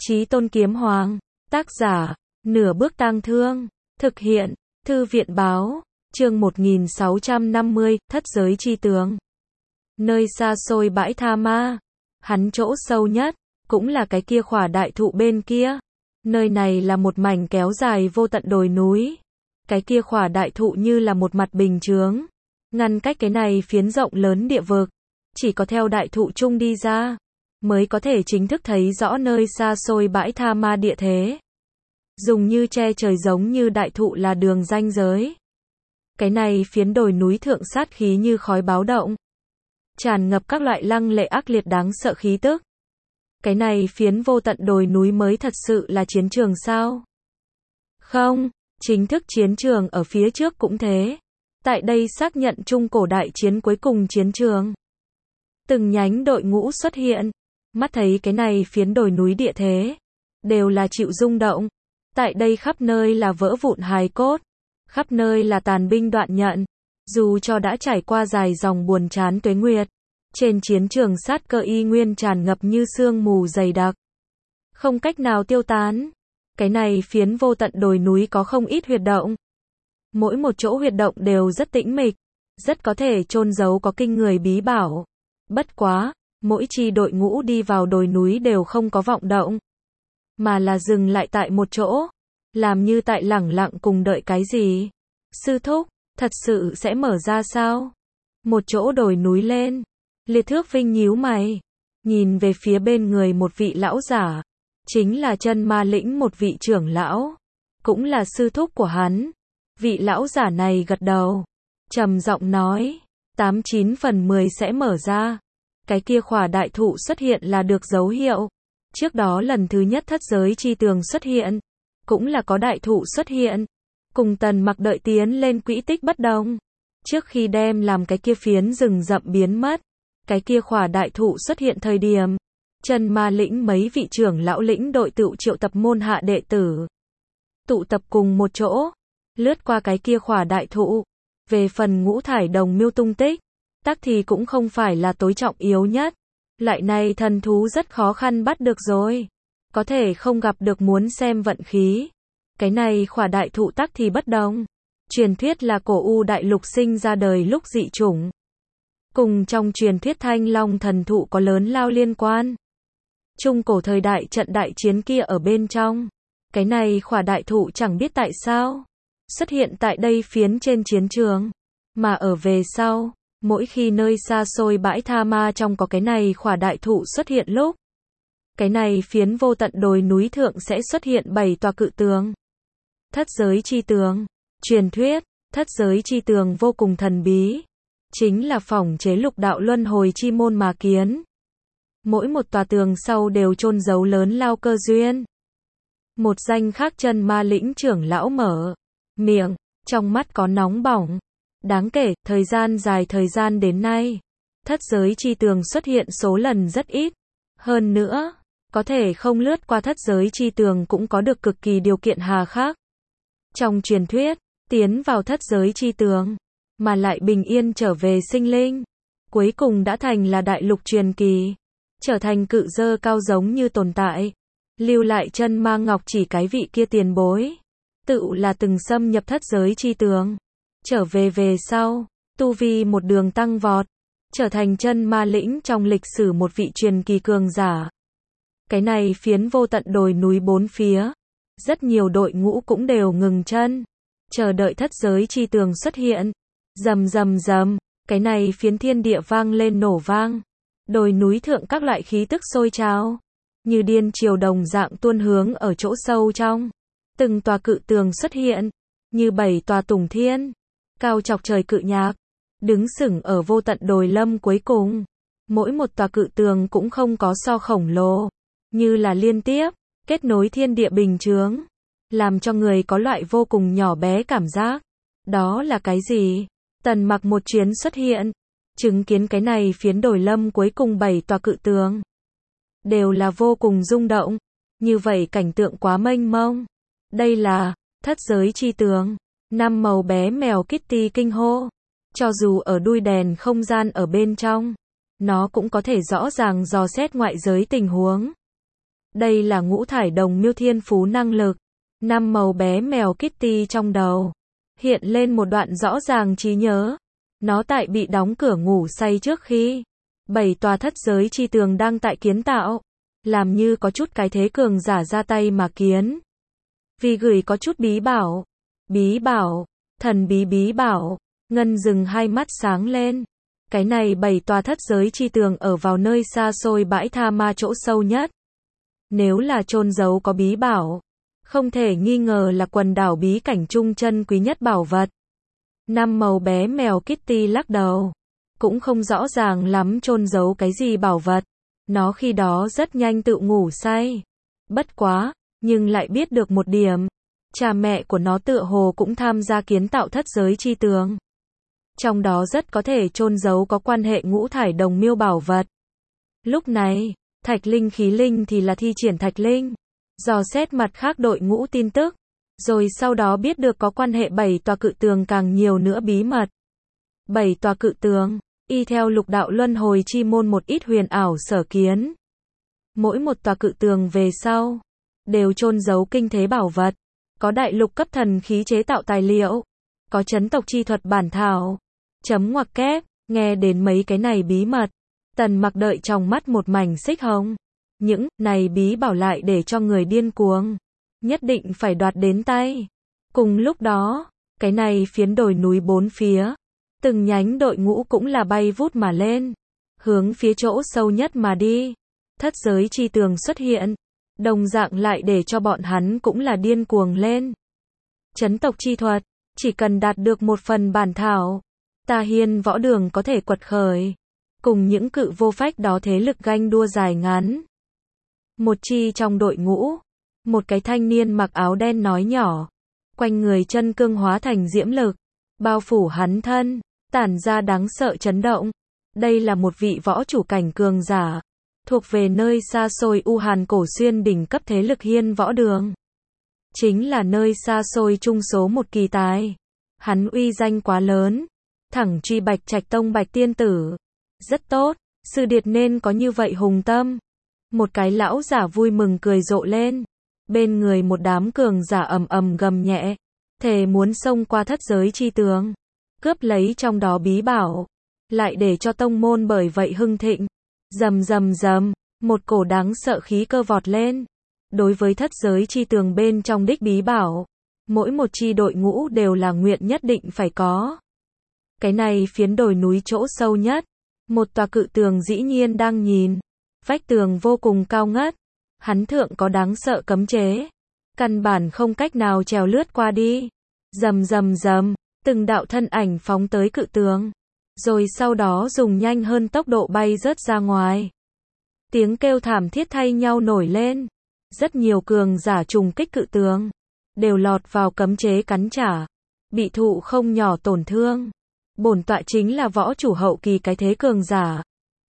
Chí Tôn Kiếm Hoàng, tác giả, Nửa Bước Tang Thương, thực hiện, Thư viện báo, chương 1650, Thất Giới Chi Tường. Nơi xa xôi bãi Tha Ma, hắn chỗ sâu nhất, cũng là cái kia khỏa đại thụ bên kia. Nơi này là một mảnh kéo dài vô tận đồi núi. Cái kia khỏa đại thụ như là một mặt bình chướng, ngăn cách cái này phiến rộng lớn địa vực. Chỉ có theo đại thụ chung đi ra, mới có thể chính thức thấy rõ nơi xa xôi bãi Tha Ma địa thế. Dùng như che trời giống như đại thụ là đường ranh giới. Cái này phiến đồi núi thượng sát khí như khói báo động, tràn ngập các loại lăng lệ ác liệt đáng sợ khí tức. Cái này phiến vô tận đồi núi mới thật sự là chiến trường sao? Không, chính thức chiến trường ở phía trước cũng thế. Tại đây xác nhận trung cổ đại chiến cuối cùng chiến trường. Từng nhánh đội ngũ xuất hiện, mắt thấy cái này phiến đồi núi địa thế, đều là chịu rung động. Tại đây khắp nơi là vỡ vụn hài cốt, khắp nơi là tàn binh đoạn nhận. Dù cho đã trải qua dài dòng buồn chán tuế nguyệt, trên chiến trường sát cơ y nguyên tràn ngập như sương mù dày đặc, không cách nào tiêu tán. Cái này phiến vô tận đồi núi có không ít huyệt động. Mỗi một chỗ huyệt động đều rất tĩnh mịch, rất có thể chôn giấu có kinh người bí bảo. Bất quá, mỗi chi đội ngũ đi vào đồi núi đều không có vọng động, mà là dừng lại tại một chỗ, làm như tại lẳng lặng cùng đợi cái gì. Sư thúc, thật sự sẽ mở ra sao? Một chỗ đồi núi lên, Liệt Thước Vinh nhíu mày, nhìn về phía bên người một vị lão giả, chính là Chân Ma Lĩnh một vị trưởng lão, cũng là sư thúc của hắn. Vị lão giả này gật đầu, trầm giọng nói, 89 phần 10 sẽ mở ra. Cái kia khỏa đại thụ xuất hiện là được dấu hiệu. Trước đó lần thứ nhất thất giới chi tường xuất hiện, cũng là có đại thụ xuất hiện. Cùng Tần Mặc đợi tiến lên quỹ tích bất đồng. Trước khi đem làm cái kia phiến rừng rậm biến mất, cái kia khỏa đại thụ xuất hiện thời điểm, Chân Ma Lĩnh mấy vị trưởng lão lĩnh đội tựu triệu tập môn hạ đệ tử, tụ tập cùng một chỗ, lướt qua cái kia khỏa đại thụ. Về phần Ngũ Thải Đồng Miêu tung tích, tắc thì cũng không phải là tối trọng yếu nhất. Loại này thần thú rất khó khăn bắt được rồi, có thể không gặp được muốn xem vận khí. Cái này khỏa đại thụ tắc thì bất đồng. Truyền thuyết là cổ U đại lục sinh ra đời lúc dị chủng, cùng trong truyền thuyết Thanh Long thần thụ có lớn lao liên quan. Trung cổ thời đại trận đại chiến kia ở bên trong, cái này khỏa đại thụ chẳng biết tại sao xuất hiện tại đây phiến trên chiến trường, mà ở về sau, mỗi khi nơi xa xôi bãi Tha Ma trong có cái này khỏa đại thụ xuất hiện lúc, cái này phiến vô tận đồi núi thượng sẽ xuất hiện 7 tòa cự tường. Thất giới chi tường, truyền thuyết, thất giới chi tường vô cùng thần bí, chính là phỏng chế lục đạo luân hồi chi môn mà kiến. Mỗi một tòa tường sau đều chôn giấu lớn lao cơ duyên. Một danh khác Chân Ma Lĩnh trưởng lão mở miệng, trong mắt có nóng bỏng. Đáng kể, thời gian dài thời gian đến nay, thất giới chi tường xuất hiện số lần rất ít. Hơn nữa, có thể không lướt qua thất giới chi tường cũng có được cực kỳ điều kiện hà khắc. Trong truyền thuyết, tiến vào thất giới chi tường, mà lại bình yên trở về sinh linh, cuối cùng đã thành là đại lục truyền kỳ, trở thành cự dơ cao giống như tồn tại. Lưu lại Chân Ma Ngọc chỉ cái vị kia tiền bối, tự là từng xâm nhập thất giới chi tường, trở về sau, tu vi một đường tăng vọt, trở thành Chân Ma Lĩnh trong lịch sử một vị truyền kỳ cường giả. Cái này phiến vô tận đồi núi bốn phía, rất nhiều đội ngũ cũng đều ngừng chân, chờ đợi thất giới chi tường xuất hiện. Rầm rầm rầm, cái này phiến thiên địa vang lên nổ vang, đồi núi thượng các loại khí tức sôi trào, như điên triều đồng dạng tuôn hướng ở chỗ sâu trong. Từng tòa cự tường xuất hiện, như 7 tòa tùng thiên, cao chọc trời cự nhạc, đứng sừng ở vô tận đồi lâm cuối cùng. Mỗi một tòa cự tường cũng không có so khổng lồ, như là liên tiếp, kết nối thiên địa bình chướng, làm cho người có loại vô cùng nhỏ bé cảm giác. Đó là cái gì? Tần Mặc một chuyến xuất hiện, chứng kiến cái này phiến đồi lâm cuối cùng 7 tòa cự tường, đều là vô cùng rung động. Như vậy cảnh tượng quá mênh mông. Đây là thất giới chi tường. Năm màu bé mèo Kitty kinh hô. Cho dù ở đuôi đèn không gian ở bên trong, nó cũng có thể rõ ràng dò xét ngoại giới tình huống. Đây là ngũ thải đồng miêu thiên phú năng lực. Năm màu bé mèo Kitty trong đầu. Hiện lên một đoạn rõ ràng trí nhớ. Nó tại bị đóng cửa ngủ say trước khi 7 tòa thất giới chi tường đang tại kiến tạo. Làm như có chút cái thế cường giả ra tay mà kiến. Vì gửi có chút bí bảo. Bí bảo. Thần bí bí bảo. Ngân dừng hai mắt sáng lên. Cái này 7 tòa thất giới chi tường ở vào nơi xa xôi bãi tha ma chỗ sâu nhất. Nếu là chôn giấu có bí bảo, không thể nghi ngờ là quần đảo bí cảnh trung chân quý nhất bảo vật. Năm màu bé mèo Kitty lắc đầu. Cũng không rõ ràng lắm chôn giấu cái gì bảo vật. Nó khi đó rất nhanh tự ngủ say. Bất quá, nhưng lại biết được một điểm. Cha mẹ của nó tựa hồ cũng tham gia kiến tạo thất giới chi tường. Trong đó rất có thể chôn giấu có quan hệ ngũ thải đồng miêu bảo vật. Lúc này, Thạch Linh Khí Linh thì là thi triển Thạch Linh. Dò xét mặt khác đội ngũ tin tức. Rồi sau đó biết được có quan hệ 7 tòa cự tường càng nhiều nữa bí mật. 7 tòa cự tường, y theo lục đạo luân hồi chi môn một ít huyền ảo sở kiến. Mỗi một tòa cự tường về sau, đều chôn giấu kinh thế bảo vật. Có đại lục cấp thần khí chế tạo tài liệu. Có chấn tộc chi thuật bản thảo. Chấm ngoặc kép, nghe đến mấy cái này bí mật. Tần Mặc đợi trong mắt một mảnh xích hồng. Những này bí bảo lại để cho người điên cuồng. Nhất định phải đoạt đến tay. Cùng lúc đó, cái này phiến đồi núi bốn phía. Từng nhánh đội ngũ cũng là bay vút mà lên. Hướng phía chỗ sâu nhất mà đi. Thất giới chi tường xuất hiện. Đồng dạng lại để cho bọn hắn cũng là điên cuồng lên. Chấn tộc chi thuật. Chỉ cần đạt được một phần bản thảo. Ta Hiên võ đường có thể quật khởi. Cùng những cự vô phách đó thế lực ganh đua dài ngắn. Một chi trong đội ngũ. Một cái thanh niên mặc áo đen nói nhỏ. Quanh người chân cương hóa thành diễm lực. Bao phủ hắn thân. Tản ra đáng sợ chấn động. Đây là một vị võ chủ cảnh cường giả. Thuộc về nơi xa xôi U Hàn cổ xuyên đỉnh cấp thế lực Hiên võ đường. Chính là nơi xa xôi trung số một kỳ tài. Hắn uy danh quá lớn. Thẳng truy Bạch Trạch Tông Bạch Tiên Tử. Rất tốt, sư điệt nên có như vậy hùng tâm. Một cái lão giả vui mừng cười rộ lên. Bên người một đám cường giả ầm ầm gầm nhẹ. Thề muốn xông qua thất giới chi tường. Cướp lấy trong đó bí bảo. Lại để cho tông môn bởi vậy hưng thịnh. Rầm rầm rầm, một cổ đáng sợ khí cơ vọt lên. Đối với thất giới chi tường bên trong đích bí bảo. Mỗi một chi đội ngũ đều là nguyện nhất định phải có. Cái này phiến đồi núi chỗ sâu nhất. Một tòa cự tường dĩ nhiên đang nhìn. Vách tường vô cùng cao ngất. Hắn thượng có đáng sợ cấm chế. Căn bản không cách nào trèo lướt qua đi. Rầm rầm rầm, từng đạo thân ảnh phóng tới cự tường. Rồi sau đó dùng nhanh hơn tốc độ bay rớt ra ngoài. Tiếng kêu thảm thiết thay nhau nổi lên. Rất nhiều cường giả trùng kích cự tường. Đều lọt vào cấm chế cắn trả. Bị thụ không nhỏ tổn thương. Bổn tọa chính là võ chủ hậu kỳ cái thế cường giả.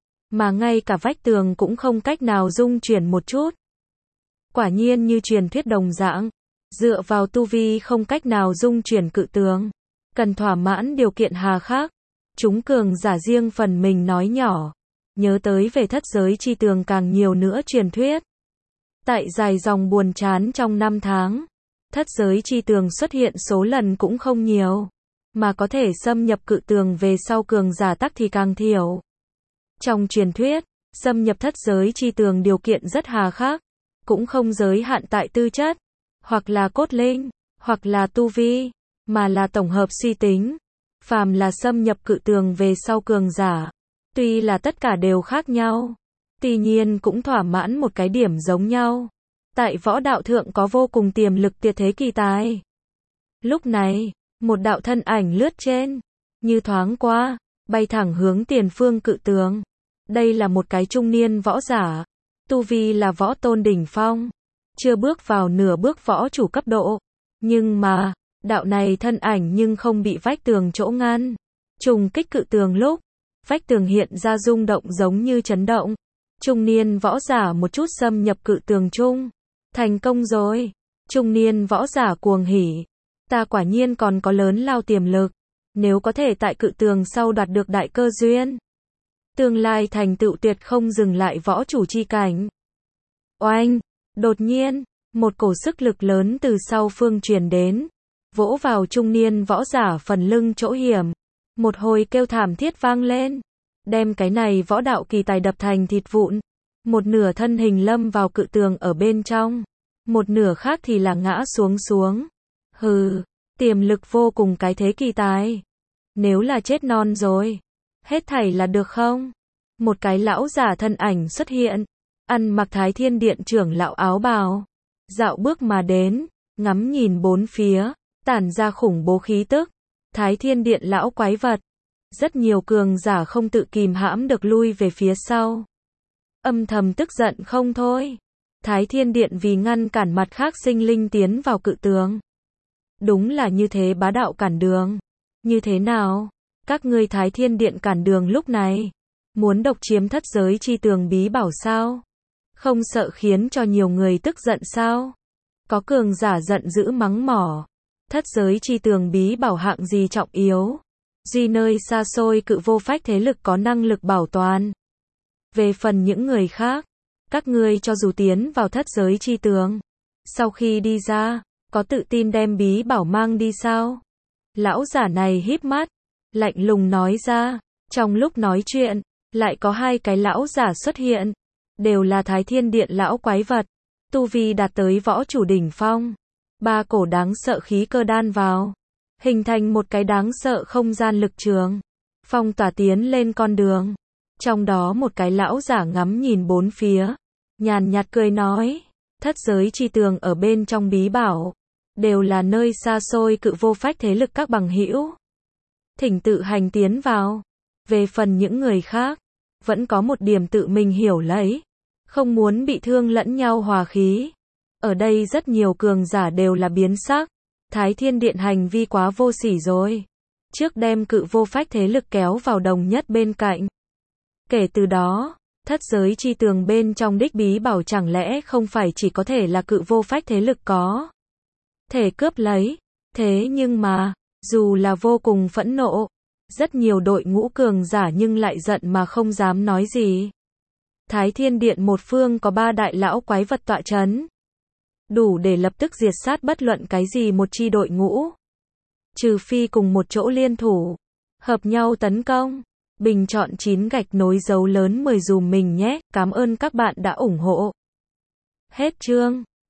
Mà ngay cả vách tường cũng không cách nào dung chuyển một chút. Quả nhiên như truyền thuyết đồng dạng. Dựa vào tu vi không cách nào dung chuyển cự tường. Cần thỏa mãn điều kiện hà khắc. Chúng cường giả riêng phần mình nói nhỏ. Nhớ tới về thất giới chi tường càng nhiều nữa truyền thuyết. Tại dài dòng buồn chán trong năm tháng. Thất giới chi tường xuất hiện số lần cũng không nhiều. Mà có thể xâm nhập cự tường về sau cường giả tắc thì càng thiểu. Trong truyền thuyết, xâm nhập thất giới chi tường điều kiện rất hà khắc. Cũng không giới hạn tại tư chất. Hoặc là cốt linh. Hoặc là tu vi. Mà là tổng hợp suy tính. Phàm là xâm nhập cự tường về sau cường giả. Tuy là tất cả đều khác nhau. Tuy nhiên cũng thỏa mãn một cái điểm giống nhau. Tại võ đạo thượng có vô cùng tiềm lực tuyệt thế kỳ tài. Lúc này, một đạo thân ảnh lướt trên. Như thoáng qua, bay thẳng hướng tiền phương cự tường. Đây là một cái trung niên võ giả. Tu vi là võ tôn đỉnh phong. Chưa bước vào nửa bước võ chủ cấp độ. Nhưng mà, đạo này thân ảnh nhưng không bị vách tường chỗ ngăn. Trùng kích cự tường lúc, vách tường hiện ra rung động giống như chấn động. Trung niên võ giả một chút xâm nhập cự tường chung. Thành công rồi. Trung niên võ giả cuồng hỉ. Ta quả nhiên còn có lớn lao tiềm lực. Nếu có thể tại cự tường sau đoạt được đại cơ duyên. Tương lai thành tựu tuyệt không dừng lại võ chủ chi cảnh. Oanh! Đột nhiên, một cổ sức lực lớn từ sau phương truyền đến, vỗ vào trung niên võ giả phần lưng chỗ hiểm. Một hồi kêu thảm thiết vang lên, đem cái này võ đạo kỳ tài đập thành thịt vụn. Một nửa thân hình lâm vào cự tường ở bên trong, một nửa khác thì là ngã xuống. Hừ, tiềm lực vô cùng cái thế kỳ tài. Nếu là chết non rồi, hết thảy là được không? Một cái lão giả thân ảnh xuất hiện, ăn mặc Thái Thiên Điện trưởng lão áo bào, dạo bước mà đến, ngắm nhìn bốn phía, tản ra khủng bố khí tức. Thái Thiên Điện lão quái vật. Rất nhiều cường giả không tự kìm hãm được lui về phía sau. Âm thầm tức giận không thôi. Thái Thiên Điện vì ngăn cản mặt khác sinh linh tiến vào cự tường. Đúng là như thế bá đạo cản đường. Như thế nào? Các ngươi Thái Thiên Điện cản đường lúc này. Muốn độc chiếm thất giới chi tường bí bảo sao? Không sợ khiến cho nhiều người tức giận sao? Có cường giả giận dữ mắng mỏ. Thất giới chi tường bí bảo hạng gì trọng yếu? Duy nơi xa xôi cự vô phách thế lực có năng lực bảo toàn. Về phần những người khác, các ngươi cho dù tiến vào thất giới chi tường, sau khi đi ra, có tự tin đem bí bảo mang đi sao? Lão giả này híp mắt, lạnh lùng nói ra. Trong lúc nói chuyện, lại có hai cái lão giả xuất hiện, đều là Thái Thiên Điện lão quái vật, tu vi đạt tới võ chủ đỉnh phong. Ba cổ đáng sợ khí cơ đan vào, hình thành một cái đáng sợ không gian lực trường, phong tỏa tiến lên con đường. Trong đó một cái lão giả ngắm nhìn bốn phía, nhàn nhạt cười nói, thất giới chi tường ở bên trong bí bảo, đều là nơi xa xôi cự vô phách thế lực các bằng hữu. Thỉnh tự hành tiến vào. Về phần những người khác, vẫn có một điểm tự mình hiểu lấy, không muốn bị thương lẫn nhau hòa khí. Ở đây rất nhiều cường giả đều là biến sắc. Thái Thiên Điện hành vi quá vô sỉ rồi. Trước đem cự vô phách thế lực kéo vào đồng nhất bên cạnh. Kể từ đó, thất giới chi tường bên trong đích bí bảo chẳng lẽ không phải chỉ có thể là cự vô phách thế lực có thể cướp lấy. Thế nhưng mà, dù là vô cùng phẫn nộ, rất nhiều đội ngũ cường giả nhưng lại giận mà không dám nói gì. Thái Thiên Điện một phương có ba đại lão quái vật tọa chấn, đủ để lập tức diệt sát bất luận cái gì một chi đội ngũ. Trừ phi cùng một chỗ liên thủ, hợp nhau tấn công. Bình chọn 9 gạch nối dấu lớn 10 dùm mình nhé. Cảm ơn các bạn đã ủng hộ. Hết chương.